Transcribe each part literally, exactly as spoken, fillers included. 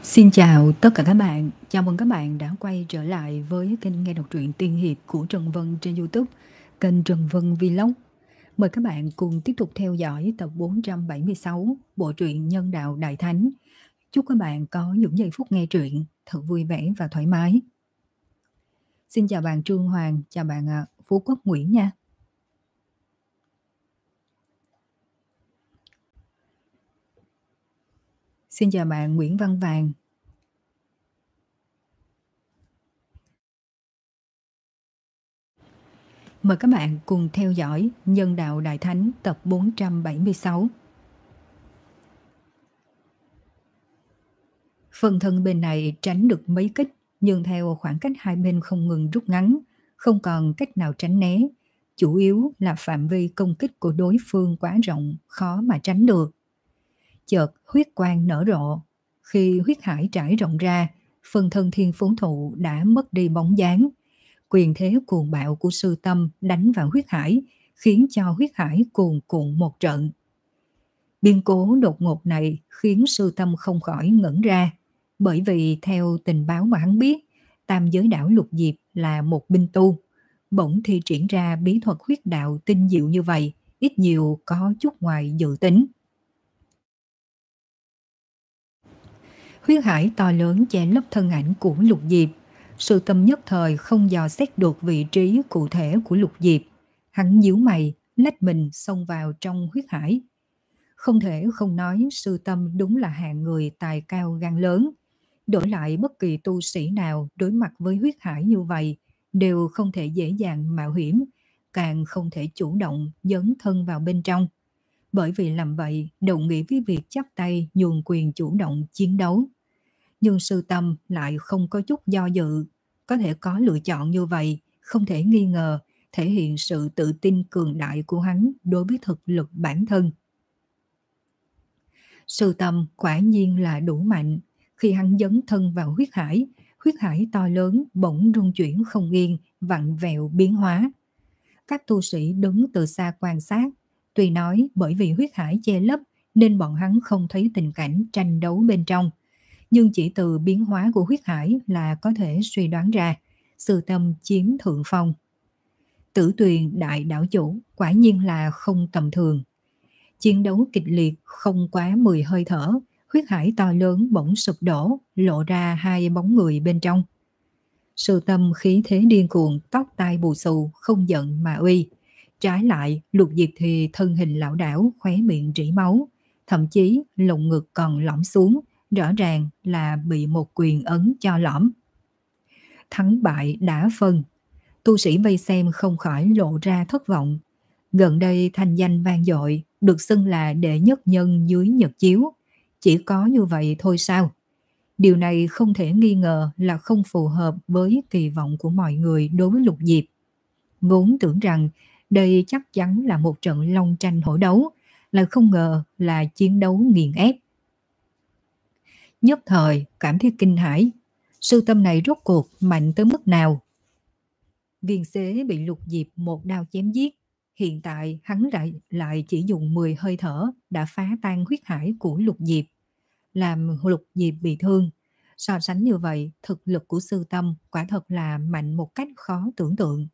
Xin chào tất cả các bạn, chào mừng các bạn đã quay trở lại với kênh nghe đọc truyện tiên hiệp của Trần Vân trên YouTube, kênh Trần Vân Vlog. Mời các bạn cùng tiếp tục theo dõi tập bốn trăm bảy mươi sáu bộ truyện Nhân đạo Đại Thánh. Chúc các bạn có những giây phút nghe truyện thật vui vẻ và thoải mái. Xin chào bạn Trương Hoàng, chào bạn à, Phú Quốc Nguyễn nha. Xin chào bạn Nguyễn Văn Vàng. Mời các bạn cùng theo dõi Nhân đạo Đại Thánh tập bốn trăm bảy mươi sáu. Phần thân bên này tránh được mấy kích, nhưng theo khoảng cách hai bên không ngừng rút ngắn, không còn cách nào tránh né. Chủ yếu là phạm vi công kích của đối phương quá rộng, khó mà tránh được. Chợt huyết quang nở rộ. Khi huyết hải trải rộng ra, phần thân thiên phú thụ đã mất đi bóng dáng. Quyền thế cuồng bạo của sư tâm đánh vào huyết hải, khiến cho huyết hải cuồn cuộn một trận. Biến cố đột ngột này khiến sư tâm không khỏi ngẩn ra, bởi vì theo tình báo mà hắn biết, tam giới đảo Lục Diệp là một binh tu, bỗng thi triển ra bí thuật huyết đạo tinh diệu như vậy, ít nhiều có chút ngoài dự tính. Huyết hải to lớn che lấp thân ảnh của Lục Diệp, sư tâm nhất thời không dò xét được vị trí cụ thể của Lục Diệp. Hắn nhíu mày, lách mình xông vào trong huyết hải. Không thể không nói sư tâm đúng là hạng người tài cao gan lớn. Đổi lại bất kỳ tu sĩ nào đối mặt với huyết hải như vậy đều không thể dễ dàng mạo hiểm, càng không thể chủ động dấn thân vào bên trong. Bởi vì làm vậy đồng nghĩa với việc chắp tay nhường quyền chủ động chiến đấu. Nhưng sư tâm lại không có chút do dự, có thể có lựa chọn như vậy, không thể nghi ngờ thể hiện sự tự tin cường đại của hắn đối với thực lực bản thân. Sư tâm quả nhiên là đủ mạnh. Khi hắn dấn thân vào huyết hải, huyết hải to lớn bỗng rung chuyển không yên, vặn vẹo biến hóa. Các tu sĩ đứng từ xa quan sát, tuy nói bởi vì huyết hải che lấp nên bọn hắn không thấy tình cảnh tranh đấu bên trong, nhưng chỉ từ biến hóa của huyết hải là có thể suy đoán ra sư tâm chiếm thượng phong. Tử Tuyền đại đảo chủ quả nhiên là không tầm thường. Chiến đấu kịch liệt không quá mười hơi thở, huyết hải to lớn bỗng sụp đổ, lộ ra hai bóng người bên trong. Sư tâm khí thế điên cuồng, tóc tai bù xù, không giận mà uy. Trái lại, Lục Diệp thì thân hình lão đảo, khóe miệng rỉ máu, thậm chí lồng ngực còn lõm xuống, rõ ràng là bị một quyền ấn cho lõm. Thắng bại đã phân, tu sĩ vây xem không khỏi lộ ra thất vọng. Gần đây thành danh vang dội, được xưng là đệ nhất nhân dưới nhật chiếu. Chỉ có như vậy thôi sao? Điều này không thể nghi ngờ là không phù hợp với kỳ vọng của mọi người đối với Lục Diệp. Vốn tưởng rằng đây chắc chắn là một trận long tranh hổ đấu, lại không ngờ là chiến đấu nghiền ép. Nhất thời cảm thấy kinh hãi, sư tâm này rốt cuộc mạnh tới mức nào? Viên xế bị Lục Diệp một đao chém giết. Hiện tại hắn lại, lại chỉ dùng mười hơi thở đã phá tan huyết hải của Lục Diệp, làm Lục Diệp bị thương. So sánh như vậy, thực lực của sư tâm quả thật là mạnh một cách khó tưởng tượng.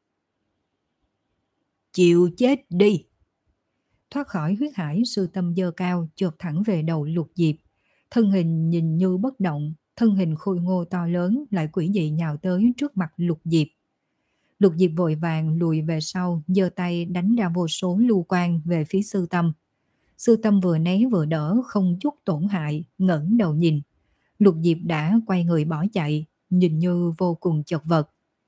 Chịu chết đi! Thoát khỏi huyết hải, sư tâm giơ cao chộp thẳng về đầu Lục Diệp. Thân hình nhìn như bất động, thân hình khôi ngô to lớn lại quỷ dị nhào tới trước mặt Lục Diệp. Lục Diệp vội vàng lùi về sau, giơ tay đánh ra vô số lưu quang về phía sư tâm. Sư tâm vừa né vừa đỡ, không chút tổn hại, ngẩng đầu nhìn. Lục Diệp đã quay người bỏ chạy, nhìn như vô cùng chật vật.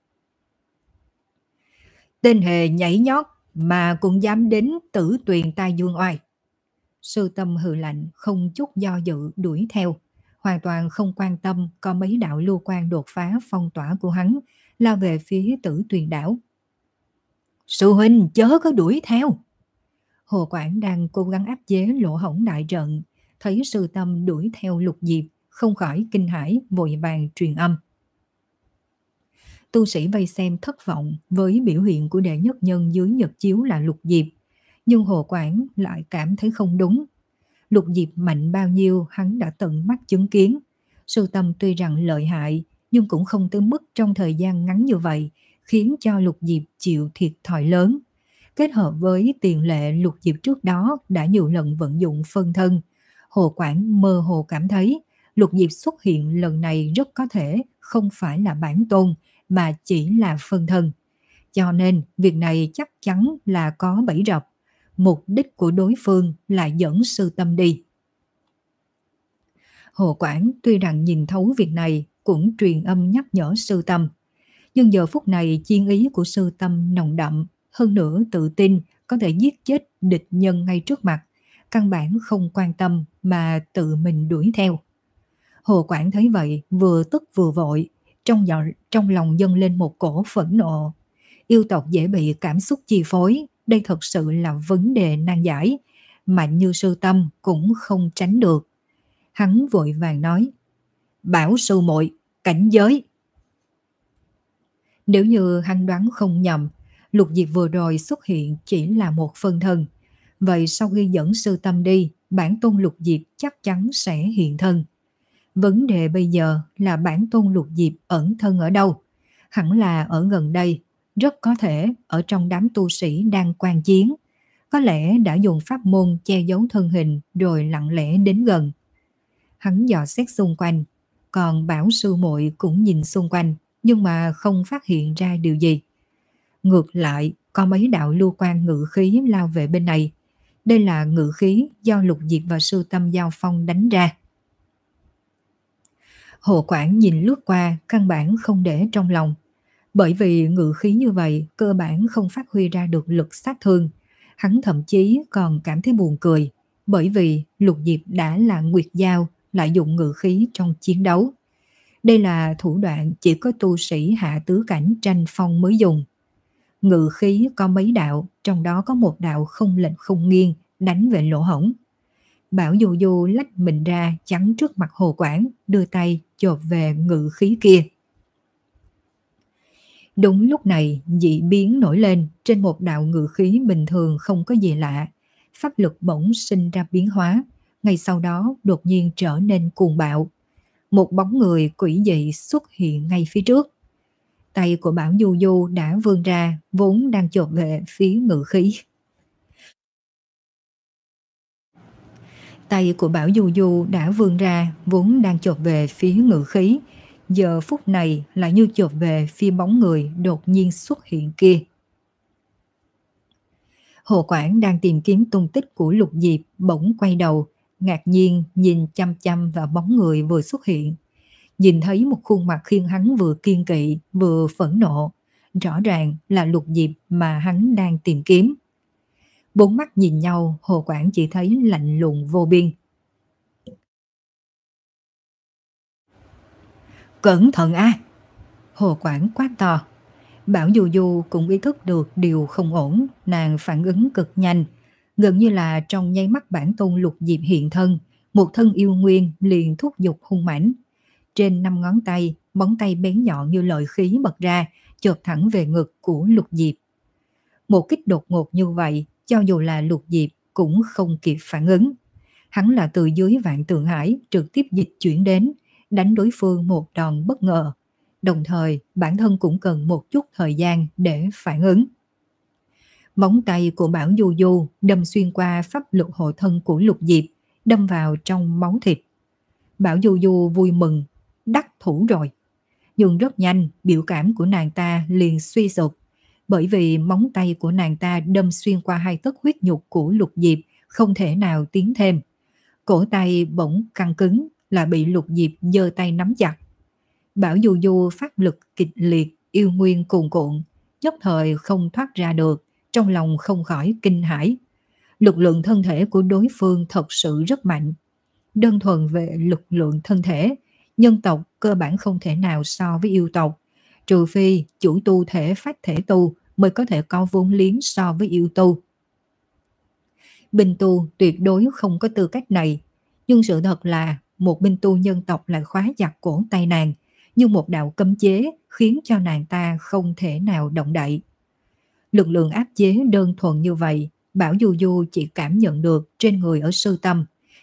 Tên hề nhảy nhót mà cũng dám đến Tử Tuyền tai dương oai. Sư tâm hừ lạnh, không chút do dự đuổi theo, hoàn toàn không quan tâm có mấy đạo lưu quang đột phá phong tỏa của hắn, lao về phía Tử Tuyền đảo. Sư huynh chớ có đuổi theo! Hồ Quảng đang cố gắng áp chế lỗ hổng đại trận, thấy sư tâm đuổi theo Lục Diệp, không khỏi kinh hãi, vội vàng truyền âm. Tu sĩ vây xem thất vọng với biểu hiện của đệ nhất nhân dưới nhật chiếu là Lục Diệp, nhưng Hồ Quảng lại cảm thấy không đúng. Lục Diệp mạnh bao nhiêu hắn đã tận mắt chứng kiến, Sư Tâm tuy rằng lợi hại, nhưng cũng không tới mức trong thời gian ngắn như vậy, khiến cho Lục Diệp chịu thiệt thòi lớn. Kết hợp với tiền lệ Lục Diệp trước đó đã nhiều lần vận dụng phân thân, Hồ Quảng mơ hồ cảm thấy Lục Diệp xuất hiện lần này rất có thể không phải là bản tôn, mà chỉ là phân thân. Cho nên việc này chắc chắn là có bẫy rập, mục đích của đối phương là dẫn Sư Tâm đi. Hồ Quảng tuy rằng nhìn thấu việc này cũng truyền âm nhắc nhở Sư Tâm. Nhưng giờ phút này chiên ý của Sư Tâm nồng đậm, hơn nữa tự tin có thể giết chết địch nhân ngay trước mặt, căn bản không quan tâm mà tự mình đuổi theo. Hồ Quảng thấy vậy vừa tức vừa vội, trong, giọng, trong lòng dâng lên một cổ phẫn nộ. Yêu tộc dễ bị cảm xúc chi phối, đây thật sự là vấn đề nan giải, mạnh như Sư Tâm cũng không tránh được. Hắn vội vàng nói, bảo sư muội cảnh giới. Nếu như hắn đoán không nhầm, Lục Diệp vừa rồi xuất hiện chỉ là một phân thân. Vậy sau khi dẫn Sư Tâm đi, bản tôn Lục Diệp chắc chắn sẽ hiện thân. Vấn đề bây giờ là bản tôn Lục Diệp ẩn thân ở đâu? Hẳn là ở gần đây, rất có thể ở trong đám tu sĩ đang quan chiến. Có lẽ đã dùng pháp môn che giấu thân hình rồi lặng lẽ đến gần. Hắn dò xét xung quanh, còn bảo sư muội cũng nhìn xung quanh, nhưng mà không phát hiện ra điều gì. Ngược lại, có mấy đạo lưu quan ngự khí lao về bên này. Đây là ngự khí do Lục Diệp và Sư Tâm giao phong đánh ra. Hồ Quảng nhìn lướt qua, căn bản không để trong lòng. Bởi vì ngự khí như vậy, cơ bản không phát huy ra được lực sát thương. Hắn thậm chí còn cảm thấy buồn cười, bởi vì Lục Diệp đã là Nguyệt Giao, lại dụng ngự khí trong chiến đấu. Đây là thủ đoạn chỉ có tu sĩ hạ tứ cảnh tranh phong mới dùng. Ngự khí có mấy đạo, trong đó có một đạo không lệch không nghiêng, đánh về lỗ hổng. Bảo Du Du lách mình ra chắn trước mặt Hồ Quảng, đưa tay chộp về ngự khí kia. Đúng lúc này, dị biến nổi lên, trên một đạo ngự khí bình thường không có gì lạ. Pháp lực bỗng sinh ra biến hóa, ngay sau đó đột nhiên trở nên cuồng bạo. Một bóng người quỷ dị xuất hiện ngay phía trước. Tay của Bảo Du Du đã vươn ra, vốn đang chộp về phía ngự khí. Tay của Bảo Du Du đã vươn ra, vốn đang chộp về phía ngự khí. Giờ phút này lại như chộp về phía bóng người đột nhiên xuất hiện kia. Hồ Quảng đang tìm kiếm tung tích của Lục Diệp, bỗng quay đầu, ngạc nhiên nhìn chăm chăm vào bóng người vừa xuất hiện. Nhìn thấy một khuôn mặt khiến hắn vừa kiên kỵ vừa phẫn nộ, rõ ràng là Lục Diệp mà hắn đang tìm kiếm. Bốn mắt nhìn nhau, Hồ Quảng chỉ thấy lạnh lùng vô biên. Cẩn thận a! À! Hồ Quảng quát to. Bảo Du Du cũng ý thức được điều không ổn, nàng phản ứng cực nhanh, gần như là trong nháy mắt bản tôn Lục Diệp hiện thân, một thân yêu nguyên liền thúc giục hung mãnh. Trên năm ngón tay, móng tay bén nhọn như lợi khí bật ra, chộp thẳng về ngực của Lục Diệp. Một kích đột ngột như vậy, cho dù là Lục Diệp cũng không kịp phản ứng. Hắn là từ dưới Vạn Tượng Hải trực tiếp dịch chuyển đến, đánh đối phương một đòn bất ngờ. Đồng thời, bản thân cũng cần một chút thời gian để phản ứng. Móng tay của Bảo Du Du đâm xuyên qua pháp lực hộ thân của Lục Diệp, đâm vào trong máu thịt. Bảo Du Du vui mừng, đắc thủ rồi. Nhưng rất nhanh, biểu cảm của nàng ta liền suy sụp, bởi vì móng tay của nàng ta đâm xuyên qua hai tấc huyết nhục của Lục Diệp, không thể nào tiến thêm. Cổ tay bỗng căng cứng, là bị Lục Diệp giơ tay nắm chặt. Bảo Du Du phát lực kịch liệt, yêu nguyên cuồn cuộn, nhất thời không thoát ra được, trong lòng không khỏi kinh hãi. Lực lượng thân thể của đối phương thật sự rất mạnh. Đơn thuần về lực lượng thân thể, nhân tộc cơ bản không thể nào so với yêu tộc, trừ phi chủ tu thể phách thể tu mới có thể có vốn liếng so với yêu tu. Binh tu tuyệt đối không có tư cách này, nhưng sự thật là một binh tu nhân tộc lại khóa chặt cổ tay nàng, như một đạo cấm chế khiến cho nàng ta không thể nào động đậy. Lực lượng áp chế đơn thuần như vậy, Bảo Du Du chỉ cảm nhận được trên người ở Sư Tâm,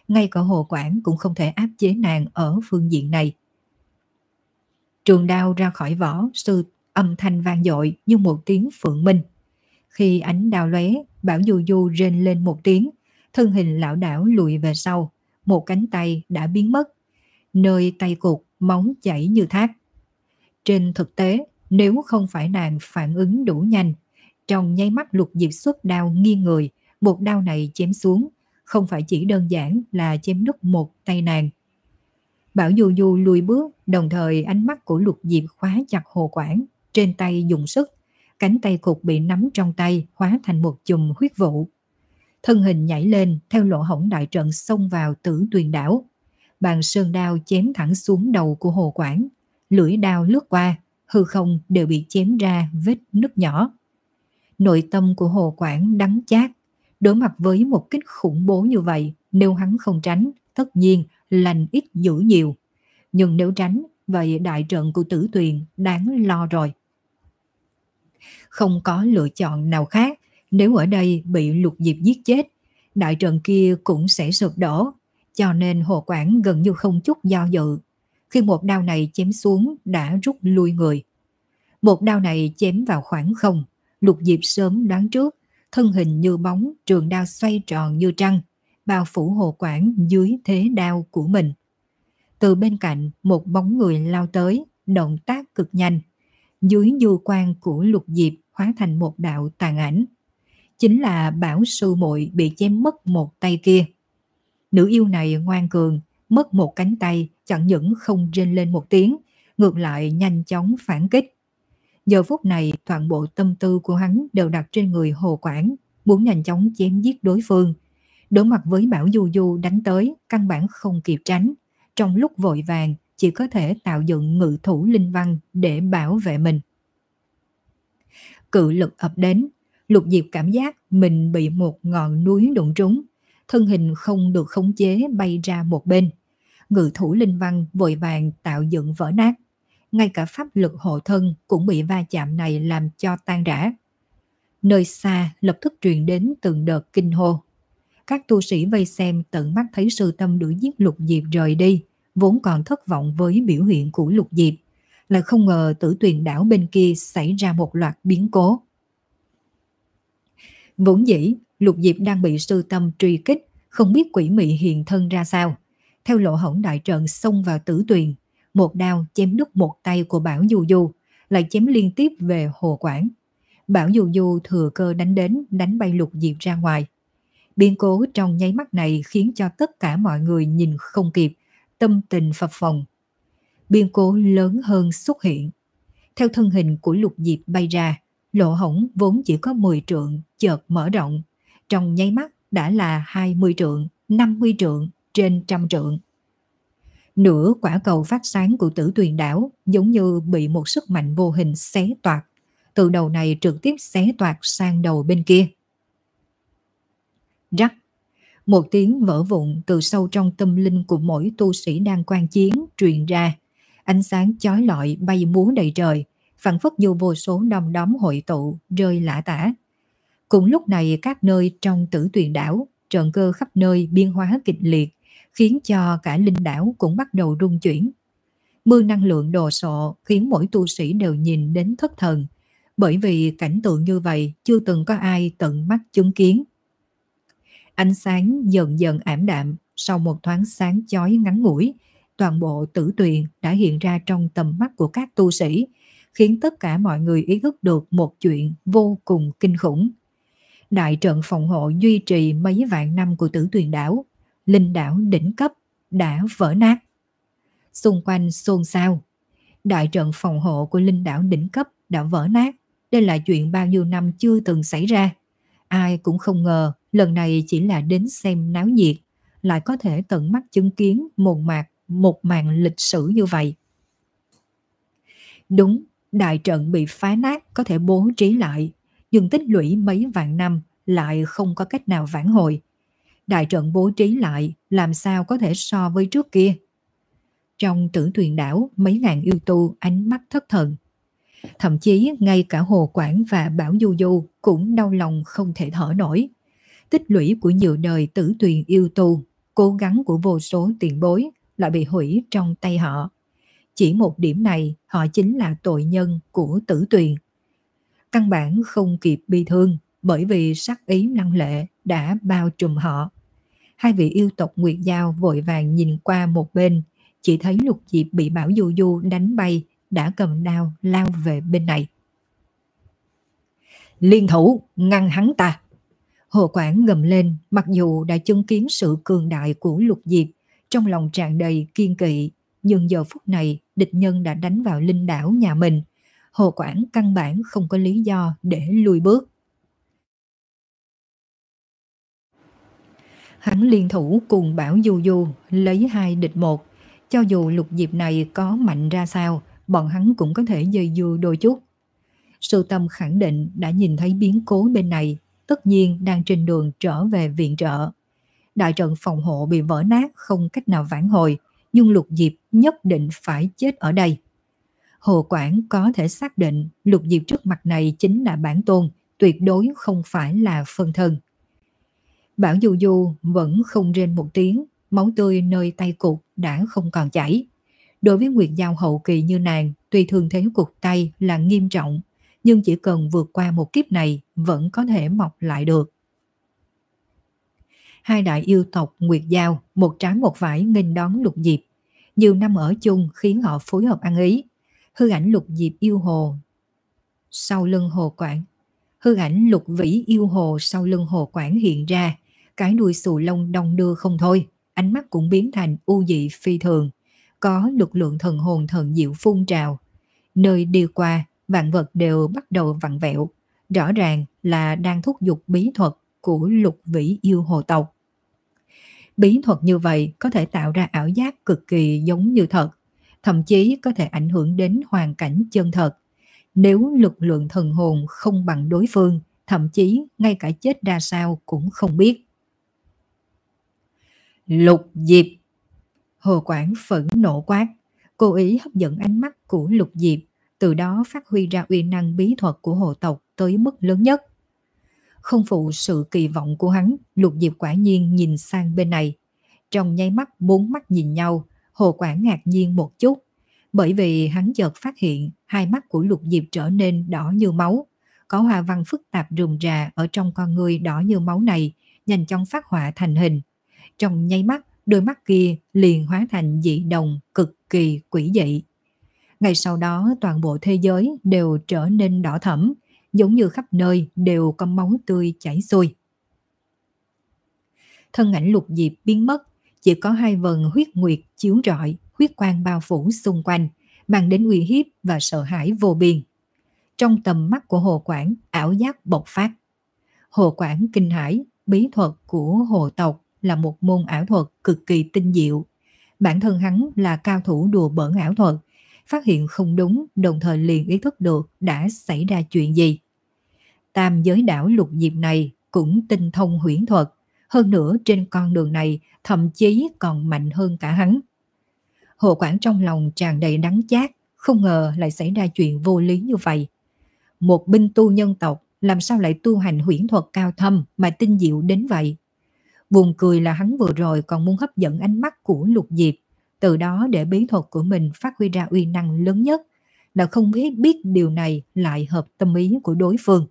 ngay cả Hồ Quảng cũng không thể áp chế nàng ở phương diện này. Trường đao ra khỏi vỏ, sư âm thanh vang dội như một tiếng phượng minh. Khi ánh đao lóe, Bảo Du Du rên lên một tiếng, thân hình lão đảo lùi về sau, một cánh tay đã biến mất, nơi tay cụt máu chảy như thác. Trên thực tế, nếu không phải nàng phản ứng đủ nhanh, trong nháy mắt Lục Diệp xuất đao nghiêng người, một đao này chém xuống, không phải chỉ đơn giản là chém đứt một tay nàng. Bảo Du Du lùi bước, đồng thời ánh mắt của Lục Diệp khóa chặt Hồ Quảng, trên tay dùng sức, cánh tay cụt bị nắm trong tay hóa thành một chùm huyết vụ. Thân hình nhảy lên theo lỗ hổng đại trận xông vào Tử Tuyền đảo. Bàn sơn đao chém thẳng xuống đầu của Hồ Quảng, lưỡi đao lướt qua, hư không đều bị chém ra vết nứt nhỏ. Nội tâm của Hồ Quảng đắng chát, đối mặt với một kích khủng bố như vậy, nếu hắn không tránh, tất nhiên lành ít dữ nhiều. Nhưng nếu tránh, vậy đại trận của Tử Tuyền đáng lo rồi. Không có lựa chọn nào khác, nếu ở đây bị Lục Diệp giết chết, đại trận kia cũng sẽ sụp đổ, cho nên Hồ Quảng gần như không chút do dự. Khi một đao này chém xuống đã rút lui người. Một đao này chém vào khoảng không, Lục Diệp sớm đoán trước, thân hình như bóng, trường đao xoay tròn như trăng, bao phủ Hồ Quảng dưới thế đao của mình. Từ bên cạnh, một bóng người lao tới, động tác cực nhanh. Dưới du quang của Lục Diệp hóa thành một đạo tàn ảnh. Chính là Bảo sư muội bị chém mất một tay kia. Nữ yêu này ngoan cường, mất một cánh tay chẳng những không rên lên một tiếng, ngược lại nhanh chóng phản kích. Giờ phút này toàn bộ tâm tư của hắn đều đặt trên người Hồ Quảng, muốn nhanh chóng chém giết đối phương. Đối mặt với Bảo Du Du đánh tới, căn bản không kịp tránh. Trong lúc vội vàng, chỉ có thể tạo dựng ngự thủ linh văn để bảo vệ mình. Cự lực ập đến, Lục Diệp cảm giác mình bị một ngọn núi đụng trúng, thân hình không được khống chế bay ra một bên. Ngự thủ linh văn vội vàng tạo dựng vỡ nát, ngay cả pháp lực hộ thân cũng bị va chạm này làm cho tan rã. Nơi xa lập tức truyền đến từng đợt kinh hô. Các tu sĩ vây xem tận mắt thấy sư tâm đuổi giết Lục Diệp rời đi, vốn còn thất vọng với biểu hiện của Lục Diệp, lại không ngờ Tử Tuyền đảo bên kia xảy ra một loạt biến cố. Vốn dĩ, Lục Diệp đang bị sư tâm truy kích, không biết quỷ mị hiện thân ra sao. Theo lỗ hổng đại trận xông vào Tử Tuyền, một đao chém đứt một tay của Bảo Du Du, lại chém liên tiếp về Hồ Quảng. Bảo Du Du thừa cơ đánh đến, đánh bay Lục Diệp ra ngoài. Biến cố trong nháy mắt này khiến cho tất cả mọi người nhìn không kịp, tâm tình phập phồng. Biến cố lớn hơn xuất hiện. Theo thân hình của Lục Diệp bay ra, lỗ hổng vốn chỉ có mười trượng chợt mở rộng, trong nháy mắt đã là hai mươi trượng, năm mươi trượng, trên trăm trượng. Nửa quả cầu phát sáng của Tử Tuyền đảo giống như bị một sức mạnh vô hình xé toạc, từ đầu này trực tiếp xé toạc sang đầu bên kia. Rắc, một tiếng vỡ vụn từ sâu trong tâm linh của mỗi tu sĩ đang quan chiến truyền ra. Ánh sáng chói lọi bay múa đầy trời, phảng phất như vô số đom đóm hội tụ rơi lả tả. Cùng lúc này các nơi trong Tử Tuyền đảo, trận cơ khắp nơi biến hóa kịch liệt, khiến cho cả linh đảo cũng bắt đầu rung chuyển. Mưa năng lượng đồ sộ khiến mỗi tu sĩ đều nhìn đến thất thần, bởi vì cảnh tượng như vậy chưa từng có ai tận mắt chứng kiến. Ánh sáng dần dần ảm đạm, sau một thoáng sáng chói ngắn ngủi, toàn bộ Tử Tuyền đã hiện ra trong tầm mắt của các tu sĩ, khiến tất cả mọi người ý thức được một chuyện vô cùng kinh khủng. Đại trận phòng hộ duy trì mấy vạn năm của Tử Tuyền đảo, linh đảo đỉnh cấp, đã vỡ nát. Xung quanh xôn xao, đại trận phòng hộ của linh đảo đỉnh cấp đã vỡ nát. Đây là chuyện bao nhiêu năm chưa từng xảy ra. Ai cũng không ngờ lần này chỉ là đến xem náo nhiệt, lại có thể tận mắt chứng kiến một mạc, một màn lịch sử như vậy. Đúng, đại trận bị phá nát có thể bố trí lại, nhưng tích lũy mấy vạn năm lại không có cách nào vãn hồi. Đại trận bố trí lại làm sao có thể so với trước kia. Trong Tử Tuyền đảo, mấy ngàn yêu tu ánh mắt thất thần. Thậm chí ngay cả Hồ Quảng và Bảo Du Du cũng đau lòng không thể thở nổi. Tích lũy của nhiều đời Tử Tuyền yêu tu cố gắng của vô số tiền bối lại bị hủy trong tay họ. Chỉ một điểm này, họ chính là tội nhân của Tử Tuyền. Căn bản không kịp bi thương, bởi vì sắc ý lăng lệ đã bao trùm họ. Hai vị yêu tộc Nguyệt Giao vội vàng nhìn qua một bên, chỉ thấy Lục Diệp bị Bảo Du Du đánh bay, đã cầm đao lao về bên này. Liên thủ, ngăn hắn ta! Hồ Quảng gầm lên, mặc dù đã chứng kiến sự cường đại của Lục Diệp, trong lòng tràn đầy kiên kỵ, nhưng giờ phút này địch nhân đã đánh vào linh đảo nhà mình. Hồ Quảng căn bản không có lý do để lùi bước. Hắn liên thủ cùng Bảo Du Du lấy hai địch một. Cho dù Lục Diệp này có mạnh ra sao, bọn hắn cũng có thể dây dưa đôi chút. Sư Tâm khẳng định đã nhìn thấy biến cố bên này, tất nhiên đang trên đường trở về viện trợ. Đại trận phòng hộ bị vỡ nát không cách nào vãn hồi, nhưng Lục Diệp nhất định phải chết ở đây. Hồ Quảng có thể xác định Lục Diệp trước mặt này chính là bản tôn, tuyệt đối không phải là phân thân. Bảo Du Du vẫn không rên một tiếng, máu tươi nơi tay cụt đã không còn chảy. Đối với Nguyệt Giao hậu kỳ như nàng, tuy thương thế cụt tay là nghiêm trọng, nhưng chỉ cần vượt qua một kiếp này vẫn có thể mọc lại được. Hai đại yêu tộc Nguyệt Giao, một trái một phải nghênh đón Lục Diệp. Nhiều năm ở chung khiến họ phối hợp ăn ý. Hư ảnh Lục Diệp yêu hồ sau lưng Hồ Quảng. Hư ảnh Lục Vĩ yêu hồ sau lưng Hồ Quảng hiện ra, cái đuôi xù lông đong đưa không thôi, ánh mắt cũng biến thành u dị phi thường, có lực lượng thần hồn thần diệu phun trào. Nơi đi qua, vạn vật đều bắt đầu vặn vẹo, rõ ràng là đang thúc giục bí thuật của Lục Vĩ yêu hồ tộc. Bí thuật như vậy có thể tạo ra ảo giác cực kỳ giống như thật, thậm chí có thể ảnh hưởng đến hoàn cảnh chân thật. Nếu lực lượng thần hồn không bằng đối phương, thậm chí ngay cả chết ra sao cũng không biết. Lục Diệp! Hồ Quảng phẫn nộ quát, cố ý hấp dẫn ánh mắt của Lục Diệp, từ đó phát huy ra uy năng bí thuật của hồ tộc tới mức lớn nhất. Không phụ sự kỳ vọng của hắn, Lục Diệp quả nhiên nhìn sang bên này. Trong nháy mắt bốn mắt nhìn nhau, Hồ Quảng ngạc nhiên một chút, bởi vì hắn chợt phát hiện hai mắt của Lục Diệp trở nên đỏ như máu. Có hoa văn phức tạp rườm rà ở trong con người đỏ như máu này, nhanh chóng phát họa thành hình. Trong nháy mắt, đôi mắt kia liền hóa thành dị đồng cực kỳ quỷ dị. Ngày sau đó toàn bộ thế giới đều trở nên đỏ thẫm, giống như khắp nơi đều có máu tươi chảy xuôi. Thân ảnh Lục Diệp biến mất, chỉ có hai vần huyết nguyệt chiếu rọi, huyết quang bao phủ xung quanh, mang đến uy hiếp và sợ hãi vô biên. Trong tầm mắt của Hồ Quảng, ảo giác bộc phát. Hồ Quảng kinh hãi, bí thuật của hồ tộc là một môn ảo thuật cực kỳ tinh diệu. Bản thân hắn là cao thủ đùa bỡn ảo thuật, phát hiện không đúng, đồng thời liền ý thức được đã xảy ra chuyện gì. Tam giới đảo Lục Diệp này cũng tinh thông huyễn thuật, hơn nữa trên con đường này thậm chí còn mạnh hơn cả hắn. Hồ Quảng trong lòng tràn đầy đắng chát, không ngờ lại xảy ra chuyện vô lý như vậy. Một binh tu nhân tộc làm sao lại tu hành huyễn thuật cao thâm mà tinh diệu đến vậy? Buồn cười là hắn vừa rồi còn muốn hấp dẫn ánh mắt của Lục Diệp, từ đó để bí thuật của mình phát huy ra uy năng lớn nhất, là không biết biết điều này lại hợp tâm ý của đối phương.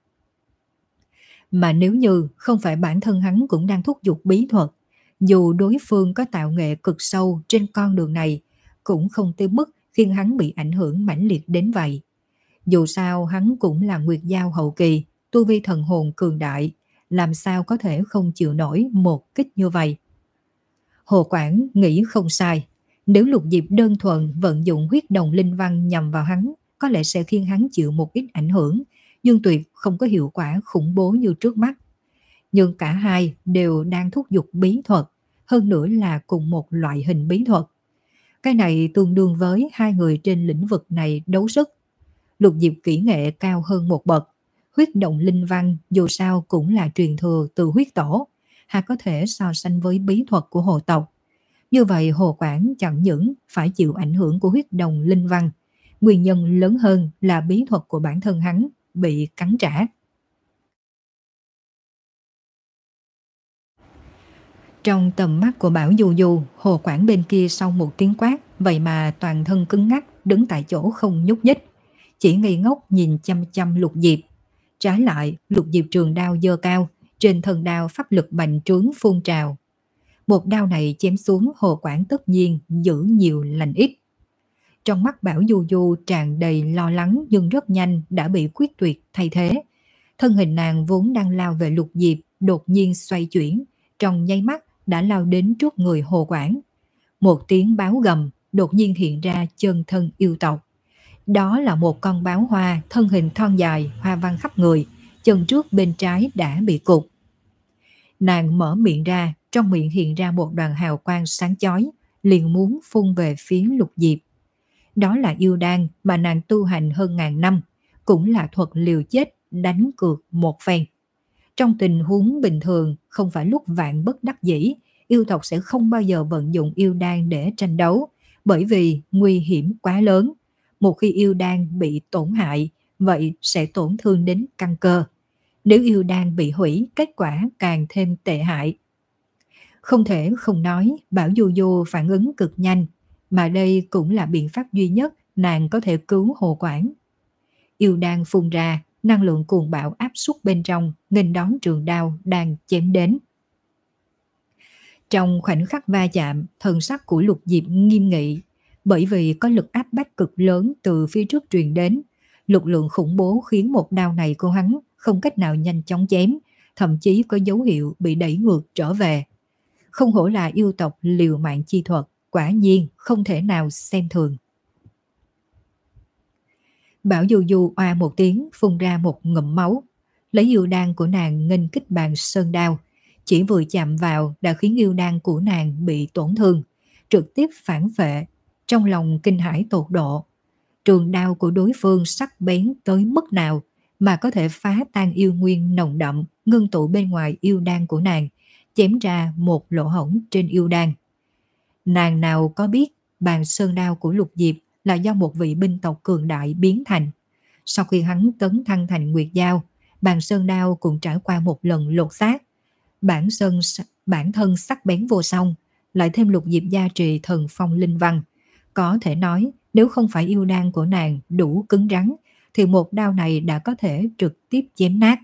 Mà nếu như không phải bản thân hắn cũng đang thúc giục bí thuật, dù đối phương có tạo nghệ cực sâu trên con đường này, cũng không tới mức khiến hắn bị ảnh hưởng mãnh liệt đến vậy. Dù sao hắn cũng là Nguyệt Giao hậu kỳ, tu vi thần hồn cường đại, làm sao có thể không chịu nổi một kích như vậy. Hồ Quảng nghĩ không sai, nếu Lục Diệp đơn thuần vận dụng huyết đồng linh văn nhằm vào hắn, có lẽ sẽ khiến hắn chịu một ít ảnh hưởng, nhưng tuyệt không có hiệu quả khủng bố như trước mắt. Nhưng cả hai đều đang thúc giục bí thuật, hơn nữa là cùng một loại hình bí thuật. Cái này tương đương với hai người trên lĩnh vực này đấu sức. Lục Diệp kỹ nghệ cao hơn một bậc, huyết động linh văn dù sao cũng là truyền thừa từ huyết tổ, hay có thể so sánh với bí thuật của hồ tộc. Như vậy Hồ Quảng chẳng những phải chịu ảnh hưởng của huyết đồng linh văn, nguyên nhân lớn hơn là bí thuật của bản thân hắn bị cắn trả. Trong tầm mắt của Bảo Du Du, Hồ Quảng bên kia sau một tiếng quát, vậy mà toàn thân cứng ngắc, đứng tại chỗ không nhúc nhích. Chỉ ngây ngốc nhìn chăm chăm Lục Diệp. Trái lại, Lục Diệp trường đao giơ cao, trên thân đao pháp lực bành trướng phun trào. Một đao này chém xuống, Hồ Quảng tất nhiên giữ nhiều lành ít. Trong mắt Bảo Du Du tràn đầy lo lắng nhưng rất nhanh đã bị quyết tuyệt thay thế. Thân hình nàng vốn đang lao về Lục Diệp, đột nhiên xoay chuyển, trong nháy mắt đã lao đến trước người Hồ Quảng. Một tiếng báo gầm, đột nhiên hiện ra chân thân yêu tộc. Đó là một con báo hoa, thân hình thon dài, hoa văn khắp người, chân trước bên trái đã bị cụt. Nàng mở miệng ra, trong miệng hiện ra một đoàn hào quang sáng chói, liền muốn phun về phía Lục Diệp. Đó là yêu đan mà nàng tu hành hơn ngàn năm, cũng là thuật liều chết đánh cược một phen. Trong tình huống bình thường, không phải lúc vạn bất đắc dĩ, yêu tộc sẽ không bao giờ vận dụng yêu đan để tranh đấu, bởi vì nguy hiểm quá lớn. Một khi yêu đan bị tổn hại, vậy sẽ tổn thương đến căn cơ. Nếu yêu đan bị hủy, kết quả càng thêm tệ hại. Không thể không nói, Bảo Du Du phản ứng cực nhanh, mà đây cũng là biện pháp duy nhất nàng có thể cứu Hồ Quảng. Yêu đan phun ra, năng lượng cuồng bạo áp suất bên trong, nghênh đón trường đao đang chém đến. Trong khoảnh khắc va chạm, thần sắc của Lục Diệp nghiêm nghị, bởi vì có lực áp bách cực lớn từ phía trước truyền đến. Lực lượng khủng bố khiến một đao này của hắn không cách nào nhanh chóng chém, thậm chí có dấu hiệu bị đẩy ngược trở về. Không hổ là yêu tộc liều mạng chi thuật, quả nhiên không thể nào xem thường. Bảo Du Du oa một tiếng, phun ra một ngụm máu, lấy yêu đan của nàng nghênh kích bàn sơn đao, chỉ vừa chạm vào đã khiến yêu đan của nàng bị tổn thương, trực tiếp phản phệ. Trong lòng kinh hãi tột độ, trường đao của đối phương sắc bén tới mức nào mà có thể phá tan yêu nguyên nồng đậm ngưng tụ bên ngoài yêu đan của nàng, chém ra một lỗ hổng trên yêu đan. Nàng nào có biết bàn sơn đao của Lục Diệp là do một vị binh tộc cường đại biến thành. Sau khi hắn tấn thăng thành Nguyệt Dao, bàn sơn đao cũng trải qua một lần lột xác. Bản sơn bản thân sắc bén vô song, lại thêm Lục Diệp gia trì thần phong linh văn. Có thể nói, nếu không phải yêu đan của nàng đủ cứng rắn, thì một đao này đã có thể trực tiếp chém nát.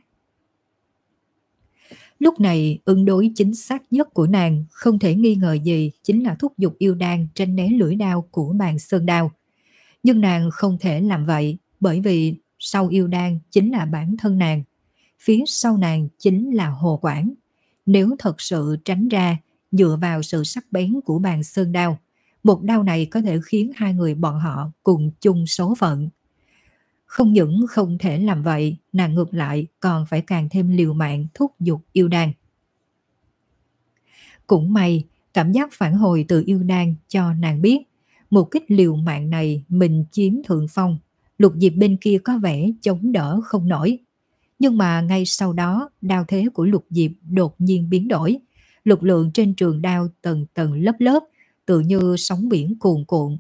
Lúc này, ứng đối chính xác nhất của nàng không thể nghi ngờ gì chính là thúc giục yêu đan tránh né lưỡi đao của bàn sơn đao. Nhưng nàng không thể làm vậy, bởi vì sau yêu đan chính là bản thân nàng, phía sau nàng chính là Hồ Quảng. Nếu thật sự tránh ra, dựa vào sự sắc bén của bàn sơn đao, một đao này có thể khiến hai người bọn họ cùng chung số phận. Không những không thể làm vậy, nàng ngược lại còn phải càng thêm liều mạng thúc giục yêu đan. Cũng may, cảm giác phản hồi từ yêu đan cho nàng biết, một kích liều mạng này mình chiếm thượng phong, Lục Diệp bên kia có vẻ chống đỡ không nổi. Nhưng mà ngay sau đó, đao thế của Lục Diệp đột nhiên biến đổi, lực lượng trên trường đao tầng tầng lớp lớp, tự như sóng biển cuồn cuộn.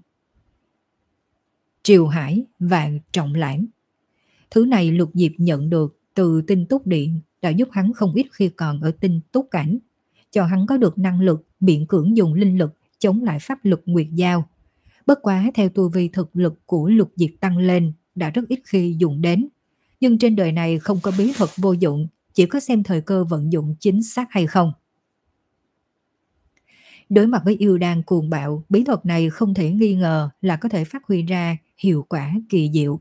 Triều hải vạn trọng lãng. Thứ này Lục Diệp nhận được từ tinh túc điện đã giúp hắn không ít khi còn ở tinh túc cảnh, cho hắn có được năng lực miễn cưỡng dùng linh lực chống lại pháp lực Nguyệt Dao. Bất quá theo tu vi thực lực của Lục Diệp tăng lên đã rất ít khi dùng đến. Nhưng trên đời này không có bí thuật vô dụng, chỉ có xem thời cơ vận dụng chính xác hay không. Đối mặt với yêu đan cuồng bạo, bí thuật này không thể nghi ngờ là có thể phát huy ra hiệu quả kỳ diệu.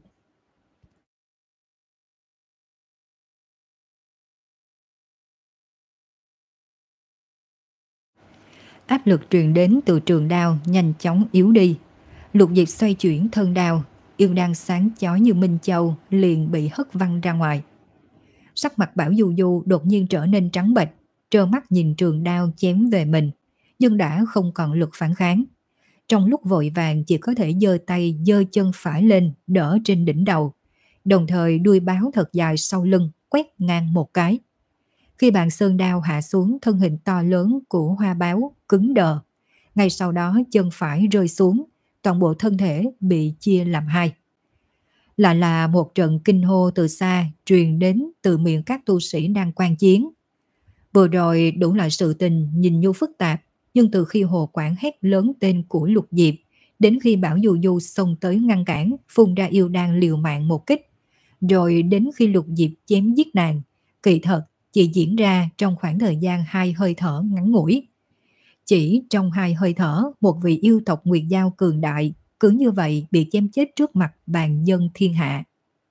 Áp lực truyền đến từ trường đao nhanh chóng yếu đi. Lục Diệp xoay chuyển thân đao, yêu đan sáng chói như minh châu liền bị hất văng ra ngoài. Sắc mặt Bảo Du Du đột nhiên trở nên trắng bệch, trơ mắt nhìn trường đao chém về mình, nhưng đã không còn lực phản kháng. Trong lúc vội vàng chỉ có thể giơ tay giơ chân phải lên đỡ trên đỉnh đầu, đồng thời đuôi báo thật dài sau lưng quét ngang một cái. Khi bàn sơn đao hạ xuống, thân hình to lớn của hoa báo cứng đờ. Ngay sau đó chân phải rơi xuống, toàn bộ thân thể bị chia làm hai. Lại là một trận kinh hô từ xa truyền đến từ miệng các tu sĩ đang quan chiến. Vừa rồi đủ loại sự tình nhìn như phức tạp, nhưng từ khi Hồ Quảng hét lớn tên của Lục Diệp, đến khi Bảo Du Du xông tới ngăn cản, phun ra yêu đan liều mạng một kích, rồi đến khi Lục Diệp chém giết nàng, kỳ thật chỉ diễn ra trong khoảng thời gian hai hơi thở ngắn ngủi. Chỉ trong hai hơi thở, một vị yêu tộc Nguyệt Giao cường đại, cứ như vậy bị chém chết trước mặt bàn dân thiên hạ.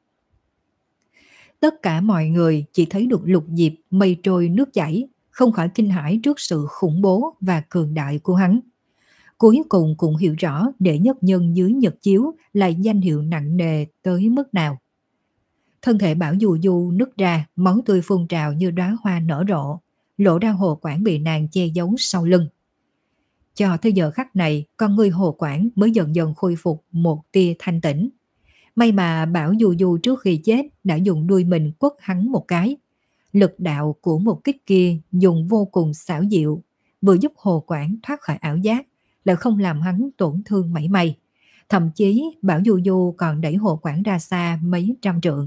Tất cả mọi người chỉ thấy được Lục Diệp mây trôi nước chảy, không khỏi kinh hãi trước sự khủng bố và cường đại của hắn. Cuối cùng cũng hiểu rõ đệ nhất nhân dưới nhật chiếu là danh hiệu nặng nề tới mức nào. Thân thể Bảo Du Du nứt ra, máu tươi phun trào như đóa hoa nở rộ, lộ ra Hồ Quảng bị nàng che giấu sau lưng. Cho tới giờ khắc này, con người Hồ Quảng mới dần dần khôi phục một tia thanh tĩnh. May mà Bảo Du Du trước khi chết đã dùng đuôi mình quất hắn một cái. Lực đạo của một kích kia dùng vô cùng xảo diệu, vừa giúp Hồ Quảng thoát khỏi ảo giác, lại không làm hắn tổn thương mảy may. Thậm chí Bảo Du Du còn đẩy Hồ Quảng ra xa mấy trăm trượng.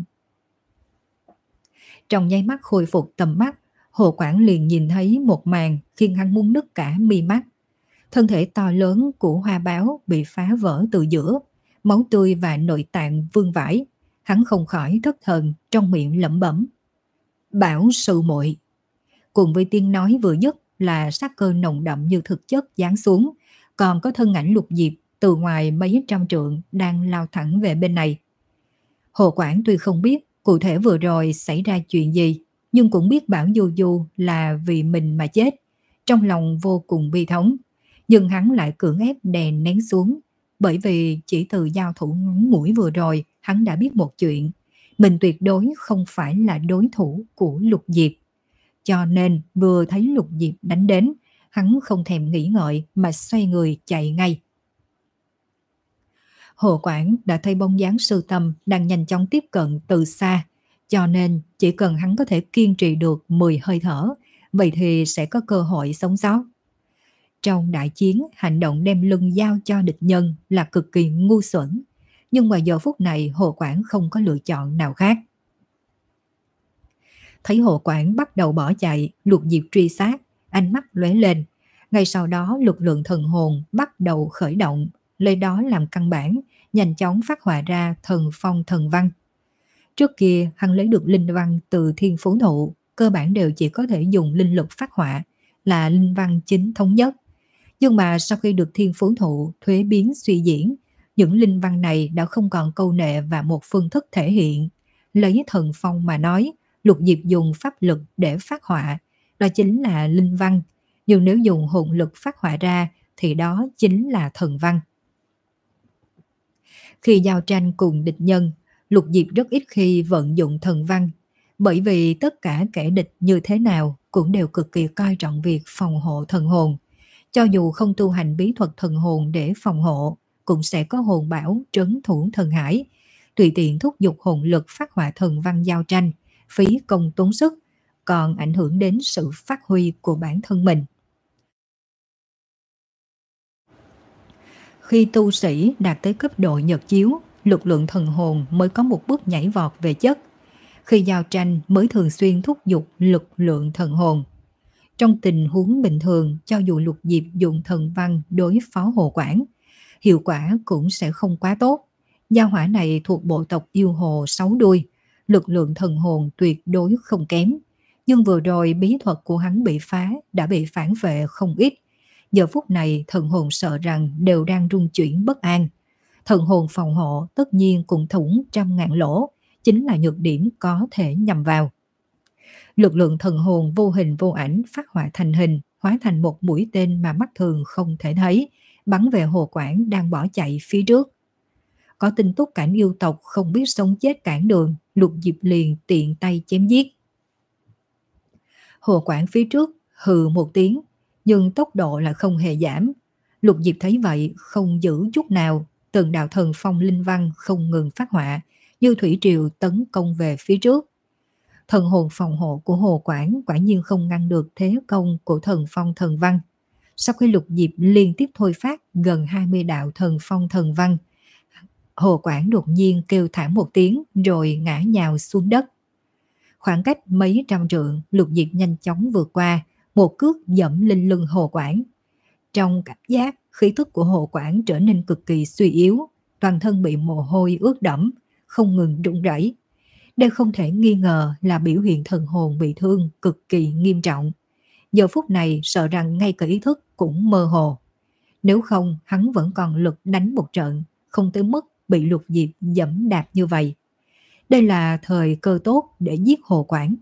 Trong nháy mắt khôi phục tầm mắt, Hồ Quảng liền nhìn thấy một màn khiến hắn muốn nứt cả mi mắt. Thân thể to lớn của Hoa Báo bị phá vỡ từ giữa, máu tươi và nội tạng vương vãi. Hắn không khỏi thất thần, trong miệng lẩm bẩm: Bảo sư muội. Cùng với tiếng nói vừa dứt là sát cơ nồng đậm như thực chất giáng xuống, còn có thân ảnh Lục Diệp từ ngoài mấy trăm trượng đang lao thẳng về bên này. Hồ Quảng tuy không biết cụ thể vừa rồi xảy ra chuyện gì, nhưng cũng biết Bảo Du Du là vì mình mà chết, trong lòng vô cùng bi thống. Nhưng hắn lại cưỡng ép đè nén xuống, bởi vì chỉ từ giao thủ ngắn ngủi vừa rồi hắn đã biết một chuyện: mình tuyệt đối không phải là đối thủ của Lục Diệp. Cho nên vừa thấy Lục Diệp đánh đến, hắn không thèm nghĩ ngợi mà xoay người chạy ngay. Hồ Quảng đã thấy bóng dáng Sư Tâm đang nhanh chóng tiếp cận từ xa, cho nên chỉ cần hắn có thể kiên trì được mười hơi thở, vậy thì sẽ có cơ hội sống sót. Trong đại chiến, hành động đem lưng giao cho địch nhân là cực kỳ ngu xuẩn, nhưng mà giờ phút này Hồ Quảng không có lựa chọn nào khác. Thấy Hồ Quảng bắt đầu bỏ chạy, Lục Diệp truy sát, ánh mắt lóe lên. Ngay sau đó lực lượng thần hồn bắt đầu khởi động, lấy đó làm căn bản, nhanh chóng phát họa ra thần phong thần văn. Trước kia hắn lấy được linh văn từ Thiên Phú Thụ, cơ bản đều chỉ có thể dùng linh lực phát họa, là linh văn chính thống nhất. Nhưng mà sau khi được Thiên Phú Thụ thuế biến suy diễn, những linh văn này đã không còn câu nệ và một phương thức thể hiện. Lấy thần phong mà nói, Lục Diệp dùng pháp lực để phát họa, đó chính là linh văn. Nhưng nếu dùng hồn lực phát họa ra thì đó chính là thần văn. Khi giao tranh cùng địch nhân, Lục Diệp rất ít khi vận dụng thần văn, bởi vì tất cả kẻ địch như thế nào cũng đều cực kỳ coi trọng việc phòng hộ thần hồn. Cho dù không tu hành bí thuật thần hồn để phòng hộ, cũng sẽ có hồn bảo trấn thủ thần hải, tùy tiện thúc giục hồn lực phát họa thần văn giao tranh, phí công tốn sức, còn ảnh hưởng đến sự phát huy của bản thân mình. Khi tu sĩ đạt tới cấp độ nhật chiếu, lực lượng thần hồn mới có một bước nhảy vọt về chất. Khi giao tranh mới thường xuyên thúc giục lực lượng thần hồn. Trong tình huống bình thường, cho dù Lục Diệp dùng thần văn đối phó Hồ Quảng, hiệu quả cũng sẽ không quá tốt. Gia hỏa này thuộc bộ tộc yêu hồ sáu đuôi, lực lượng thần hồn tuyệt đối không kém. Nhưng vừa rồi bí thuật của hắn bị phá, đã bị phản vệ không ít. Giờ phút này thần hồn sợ rằng đều đang rung chuyển bất an. Thần hồn phòng hộ tất nhiên cũng thủng trăm ngàn lỗ, chính là nhược điểm có thể nhằm vào. Lực lượng thần hồn vô hình vô ảnh phát họa thành hình, hóa thành một mũi tên mà mắt thường không thể thấy, bắn về Hồ Quảng đang bỏ chạy phía trước. Có tin túc cảnh yêu tộc không biết sống chết cản đường, Lục Diệp liền tiện tay chém giết. Hồ Quảng phía trước hừ một tiếng, nhưng tốc độ là không hề giảm. Lục Diệp thấy vậy không giữ chút nào, từng đạo thần phong linh văn không ngừng phát họa, như thủy triều tấn công về phía trước. Thần hồn phòng hộ của Hồ Quảng quả nhiên không ngăn được thế công của thần phong thần văn. Sau khi Lục Diệp liên tiếp thôi phát gần hai mươi đạo thần phong thần văn, Hồ Quảng đột nhiên kêu thảm một tiếng rồi ngã nhào xuống đất. Khoảng cách mấy trăm trượng, Lục Diệp nhanh chóng vượt qua, một cước dẫm lên lưng Hồ Quảng. Trong cảm giác, khí thức của Hồ Quảng trở nên cực kỳ suy yếu, toàn thân bị mồ hôi ướt đẫm, không ngừng run rẩy. Đây không thể nghi ngờ là biểu hiện thần hồn bị thương cực kỳ nghiêm trọng. Giờ phút này sợ rằng ngay cả ý thức cũng mơ hồ. Nếu không, hắn vẫn còn lực đánh một trận, không tới mức bị Lục Diệp dẫm đạp như vậy. Đây là thời cơ tốt để giết Hồ Quảng.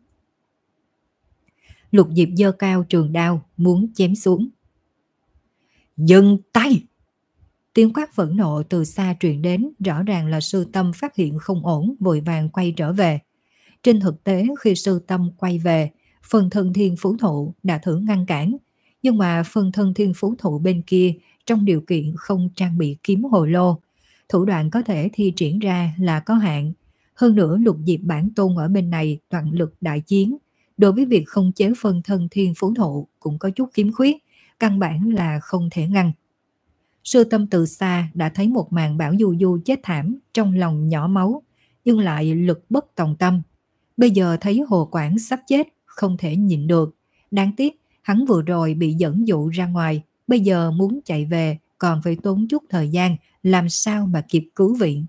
Lục Diệp giơ cao trường đao, muốn chém xuống. Dừng tay! Tiếng quát phẫn nộ từ xa truyền đến, rõ ràng là Sư Tâm phát hiện không ổn, vội vàng quay trở về. Trên thực tế, khi Sư Tâm quay về, phần thân thiên phú thụ đã thử ngăn cản, nhưng mà phần thân thiên phú thụ bên kia trong điều kiện không trang bị kiếm hồ lô, thủ đoạn có thể thi triển ra là có hạn. Hơn nữa Lục Diệp bản tôn ở bên này toàn lực đại chiến, đối với việc không chế phân thân thiên phú thụ cũng có chút khiếm khuyết, căn bản là không thể ngăn. Sư Tâm từ xa đã thấy một màn Bảo Du Du chết thảm, trong lòng nhỏ máu, nhưng lại lực bất tòng tâm. Bây giờ thấy Hồ Quảng sắp chết, không thể nhịn được. Đáng tiếc, hắn vừa rồi bị dẫn dụ ra ngoài, bây giờ muốn chạy về, còn phải tốn chút thời gian, làm sao mà kịp cứu viện.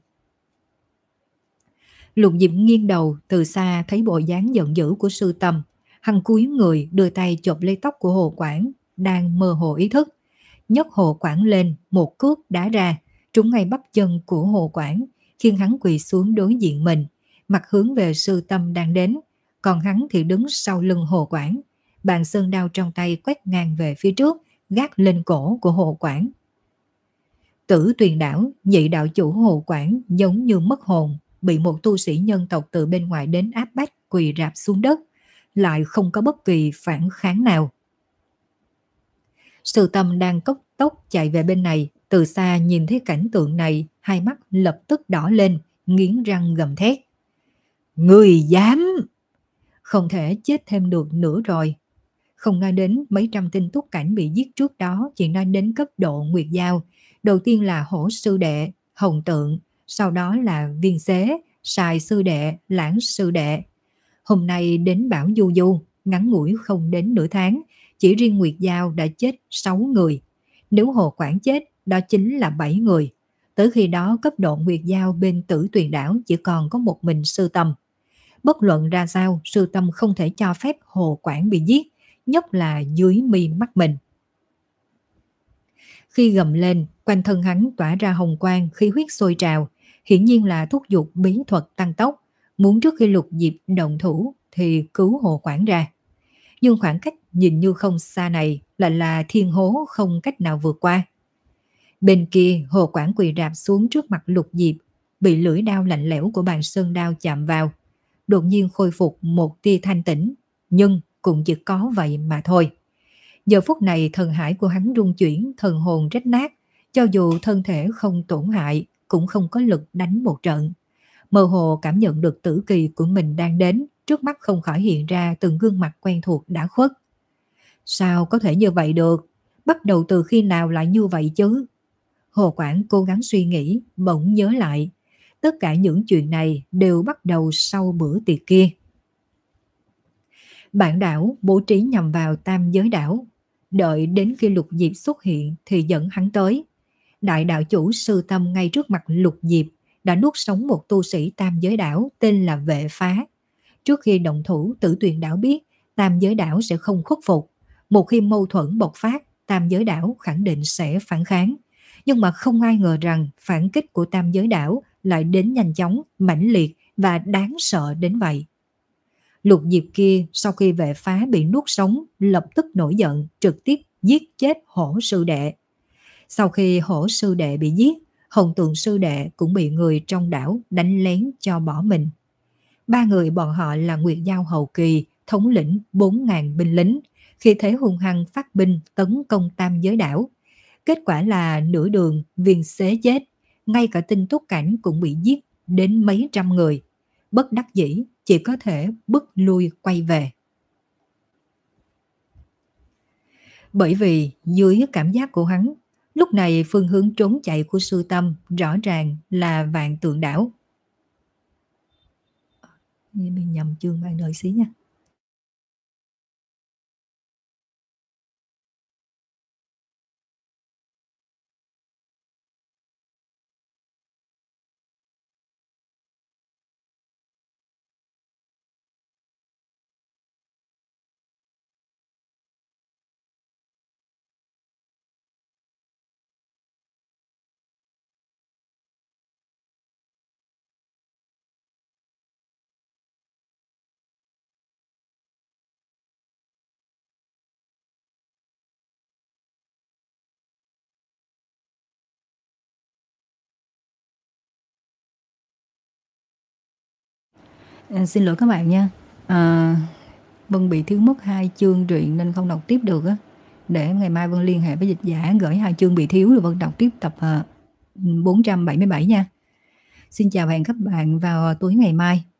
Lục Diệp nghiêng đầu, từ xa thấy bộ dáng giận dữ của Sư Tâm. Hắn cúi người, đưa tay chộp lấy tóc của Hồ Quảng, đang mơ hồ ý thức. Nhấc Hồ Quảng lên, một cước đá ra, trúng ngay bắp chân của Hồ Quảng, khiến hắn quỳ xuống đối diện mình, mặt hướng về Sư Tâm đang đến, còn hắn thì đứng sau lưng Hồ Quảng. Bàn sơn đao trong tay quét ngang về phía trước, gác lên cổ của Hồ Quảng. Tử Tuyền đảo, nhị đạo chủ Hồ Quảng giống như mất hồn, bị một tu sĩ nhân tộc từ bên ngoài đến áp bách, quỳ rạp xuống đất, lại không có bất kỳ phản kháng nào. Sư Tâm đang cốc tốc chạy về bên này, từ xa nhìn thấy cảnh tượng này, hai mắt lập tức đỏ lên, nghiến răng gầm thét. Người dám! Không thể chết thêm được nữa rồi. Không nói đến mấy trăm tinh túc cảnh bị giết trước đó, chỉ nói đến cấp độ Nguyệt Giao. Đầu tiên là Hổ Sư Đệ, Hồng Tượng, sau đó là Viên Xế, Sài Sư Đệ, Lãng Sư Đệ. Hôm nay đến Bảo Du Du, ngắn ngủi không đến nửa tháng, chỉ riêng Nguyệt Giao đã chết sáu người. Nếu Hồ Quảng chết, đó chính là bảy người. Tới khi đó cấp độ Nguyệt Giao bên Tử Tuyền đảo chỉ còn có một mình Sư Tâm. Bất luận ra sao, Sư Tâm không thể cho phép Hồ Quảng bị giết, nhất là dưới mi mắt mình. Khi gầm lên, quanh thân hắn tỏa ra hồng quang, khí huyết sôi trào, hiển nhiên là thúc giục bí thuật tăng tốc, muốn trước khi Lục Diệp động thủ thì cứu Hồ Quảng ra. Nhưng khoảng cách nhìn như không xa này lại là thiên hố không cách nào vượt qua. Bên kia Hồ Quảng quỳ rạp xuống trước mặt Lục Diệp, bị lưỡi đao lạnh lẽo của bàn sơn đao chạm vào, đột nhiên khôi phục một tia thanh tĩnh, nhưng cũng chỉ có vậy mà thôi. Giờ phút này thần hải của hắn rung chuyển, thần hồn rách nát, cho dù thân thể không tổn hại cũng không có lực đánh một trận. Mơ hồ cảm nhận được tử kỳ của mình đang đến, trước mắt không khỏi hiện ra từng gương mặt quen thuộc đã khuất. Sao có thể như vậy được? Bắt đầu từ khi nào lại như vậy chứ? Hồ Quảng cố gắng suy nghĩ, bỗng nhớ lại. Tất cả những chuyện này đều bắt đầu sau bữa tiệc kia. Bản đảo bố trí nhằm vào tam giới đảo. Đợi đến khi Lục Diệp xuất hiện thì dẫn hắn tới. Đại đạo chủ Sư Tâm ngay trước mặt Lục Diệp đã nuốt sống một tu sĩ tam giới đảo tên là Vệ Phá. Trước khi động thủ, Tử Tuyền đảo biết tam giới đảo sẽ không khuất phục. Một khi mâu thuẫn bộc phát, tam giới đảo khẳng định sẽ phản kháng. Nhưng mà không ai ngờ rằng phản kích của tam giới đảo lại đến nhanh chóng, mãnh liệt và đáng sợ đến vậy. Lục Diệp kia sau khi Vệ Phá bị nuốt sống, lập tức nổi giận, trực tiếp giết chết Hổ Sư Đệ. Sau khi Hổ Sư Đệ bị giết, Hồng Tượng Sư Đệ cũng bị người trong đảo đánh lén cho bỏ mình. Ba người bọn họ là Nguyệt Giao hậu kỳ, thống lĩnh bốn nghìn binh lính, khi thế hung hăng phát binh tấn công tam giới đảo. Kết quả là nửa đường Viên Xế chết, ngay cả tinh túc cảnh cũng bị giết đến mấy trăm người. Bất đắc dĩ chỉ có thể bức lui quay về. Bởi vì dưới cảm giác của hắn, lúc này phương hướng trốn chạy của Sư Tâm rõ ràng là Vạn Tượng đảo. Mình nhầm chương, bạn đợi xí nha. À, xin lỗi các bạn nha. Ờ, Vân bị thiếu mất hai chương truyện nên không đọc tiếp được á. Để ngày mai Vân liên hệ với dịch giả gửi hai chương bị thiếu rồi Vân đọc tiếp tập, ờ, ừm, bốn trăm bảy mươi bảy nha. Xin chào và hẹn các bạn vào tối ngày mai.